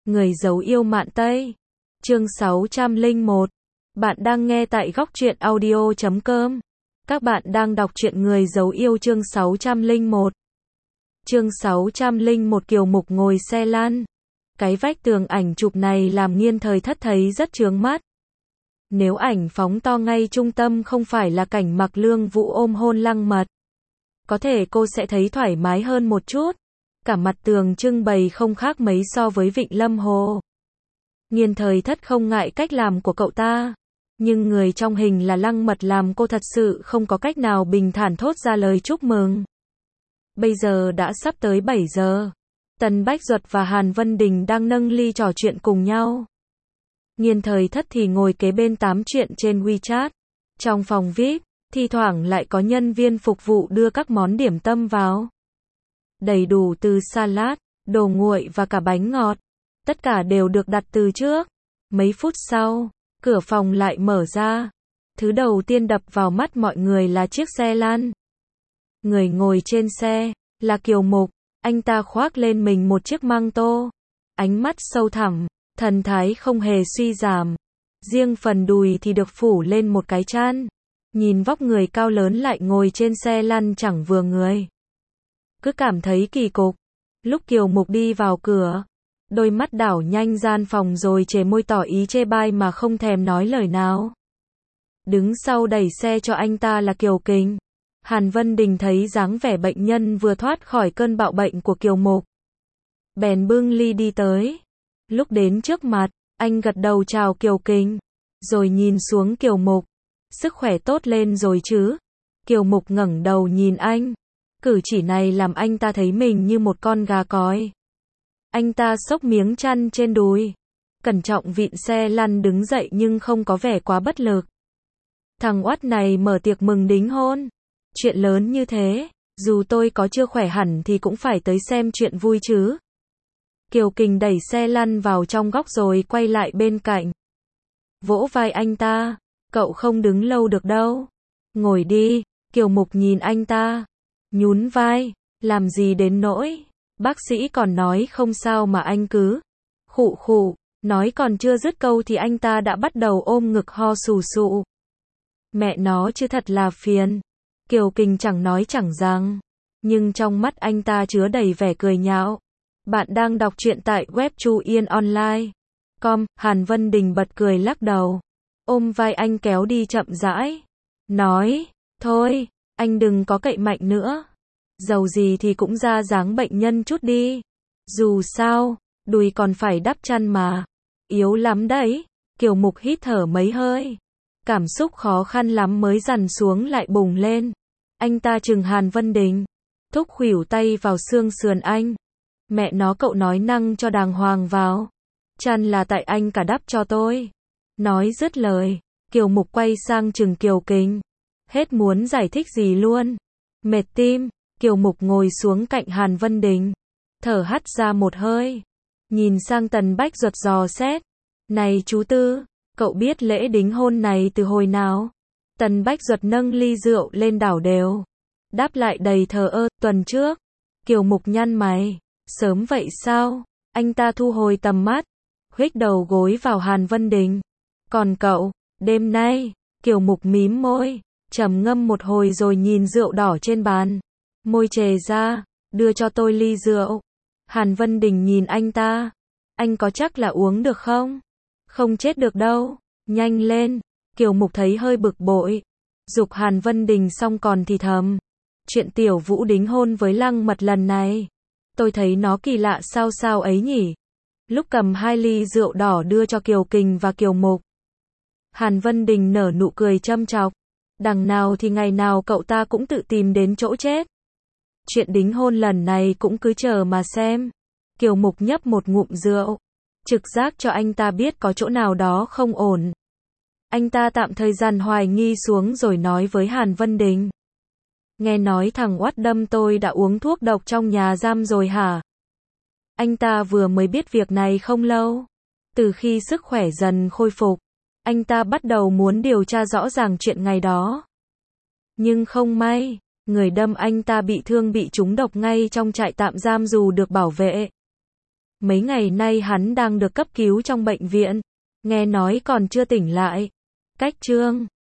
Người giấu yêu mạn Tây. Chương 601. Bạn đang nghe tại góc truyện audio.com. Các bạn đang đọc truyện Người giấu yêu chương 601. Chương 601 Kiều Mục ngồi xe lăn. Cái vách tường ảnh chụp này làm Nghiên Thời Thất thấy rất chướng mắt. Nếu ảnh phóng to ngay trung tâm không phải là cảnh Mặc Lương Vũ ôm hôn Lăng Mật, có thể cô sẽ thấy thoải mái hơn một chút. Cả mặt tường trưng bày không khác mấy so với Vịnh Lâm Hồ. Nghiên Thời Thất không ngại cách làm của cậu ta, nhưng người trong hình là Lăng Mật làm cô thật sự không có cách nào bình thản thốt ra lời chúc mừng. Bây giờ đã sắp tới 7 giờ. Tần Bách Duật và Hàn Vân Đình đang nâng ly trò chuyện cùng nhau. Nghiên Thời Thất thì ngồi kế bên tám chuyện trên WeChat. Trong phòng VIP, thi thoảng lại có nhân viên phục vụ đưa các món điểm tâm vào. Đầy đủ từ salad, đồ nguội và cả bánh ngọt. Tất cả đều được đặt từ trước. Mấy phút sau, cửa phòng lại mở ra. Thứ đầu tiên đập vào mắt mọi người là chiếc xe lăn. Người ngồi trên xe là Kiều Mục. Anh ta khoác lên mình một chiếc măng tô. Ánh mắt sâu thẳm, thần thái không hề suy giảm. Riêng phần đùi thì được phủ lên một cái chăn. Nhìn vóc người cao lớn lại ngồi trên xe lăn chẳng vừa người. Cứ cảm thấy kỳ cục. Lúc Kiều Mục đi vào cửa, đôi mắt đảo nhanh gian phòng rồi chề môi tỏ ý chê bai mà không thèm nói lời nào. Đứng sau đẩy xe cho anh ta là Kiều Kình. Hàn Vân Đình thấy dáng vẻ bệnh nhân vừa thoát khỏi cơn bạo bệnh của Kiều Mục, bèn bưng ly đi tới. Lúc đến trước mặt, anh gật đầu chào Kiều Kình, rồi nhìn xuống Kiều Mục. Sức khỏe tốt lên rồi chứ? Kiều Mục ngẩng đầu nhìn anh. Cử chỉ này làm anh ta thấy mình như một con gà cói. Anh ta xốc miếng chăn trên đùi, cẩn trọng vịn xe lăn đứng dậy nhưng không có vẻ quá bất lực. Thằng oắt này mở tiệc mừng đính hôn. Chuyện lớn như thế, dù tôi có chưa khỏe hẳn thì cũng phải tới xem chuyện vui chứ. Kiều Kình đẩy xe lăn vào trong góc rồi quay lại bên cạnh. Vỗ vai anh ta. Cậu không đứng lâu được đâu. Ngồi đi. Kiều Mục nhìn anh ta, nhún vai. Làm gì đến nỗi. Bác sĩ còn nói không sao mà anh cứ khụ khụ. Nói còn chưa dứt câu thì anh ta đã bắt đầu ôm ngực ho sù sụ. Mẹ nó chứ thật là phiền. Kiều Kình chẳng nói chẳng rằng, nhưng trong mắt anh ta chứa đầy vẻ cười nhạo. Bạn đang đọc truyện tại web chuyenonline.com. Hàn Vân Đình bật cười lắc đầu, ôm vai anh kéo đi chậm rãi. Nói, thôi, anh đừng có cậy mạnh nữa. Dầu gì thì cũng ra dáng bệnh nhân chút đi. Dù sao, đùi còn phải đắp chăn mà. Yếu lắm đấy. Kiều Mục hít thở mấy hơi. Cảm xúc khó khăn lắm mới dằn xuống lại bùng lên. Anh ta trừng Hàn Vân Đình, thúc khuỷu tay vào xương sườn anh. Mẹ nó cậu nói năng cho đàng hoàng vào. Chăn là tại anh cả đắp cho tôi. Nói dứt lời, Kiều Mục quay sang trừng Kiều Kình. Hết muốn giải thích gì luôn. Mệt tim. Kiều Mục ngồi xuống cạnh Hàn Vân Đình, thở hắt ra một hơi. Nhìn sang Tần Bách Duật dò xét. Này chú Tư, cậu biết lễ đính hôn này từ hồi nào? Tần Bách Duật nâng ly rượu lên đảo đều, đáp lại đầy thờ ơ, tuần trước. Kiều Mục nhăn mày, sớm vậy sao? Anh ta thu hồi tầm mắt, huých đầu gối vào Hàn Vân Đình. Còn cậu, đêm nay? Kiều Mục mím môi, trầm ngâm một hồi rồi nhìn rượu đỏ trên bàn. Môi chề ra, đưa cho tôi ly rượu. Hàn Vân Đình nhìn anh ta. Anh có chắc là uống được không? Không chết được đâu, nhanh lên. Kiều Mục thấy hơi bực bội, giục Hàn Vân Đình xong còn thì thầm. Chuyện Tiểu Vũ đính hôn với Lăng Mật lần này, tôi thấy nó kỳ lạ sao sao ấy nhỉ. Lúc cầm 2 ly rượu đỏ đưa cho Kiều Kình và Kiều Mục, Hàn Vân Đình nở nụ cười châm chọc. Đằng nào thì ngày nào cậu ta cũng tự tìm đến chỗ chết. Chuyện đính hôn lần này cũng cứ chờ mà xem. Kiều Mục nhấp một ngụm rượu, trực giác cho anh ta biết có chỗ nào đó không ổn. Anh ta tạm thời dàn hoài nghi xuống rồi nói với Hàn Vân Đình. Nghe nói thằng oắt đâm tôi đã uống thuốc độc trong nhà giam rồi hả? Anh ta vừa mới biết việc này không lâu. Từ khi sức khỏe dần khôi phục, anh ta bắt đầu muốn điều tra rõ ràng chuyện ngày đó. Nhưng không may, người đâm anh ta bị thương bị trúng độc ngay trong trại tạm giam dù được bảo vệ. Mấy ngày nay hắn đang được cấp cứu trong bệnh viện. Nghe nói còn chưa tỉnh lại. Cách chương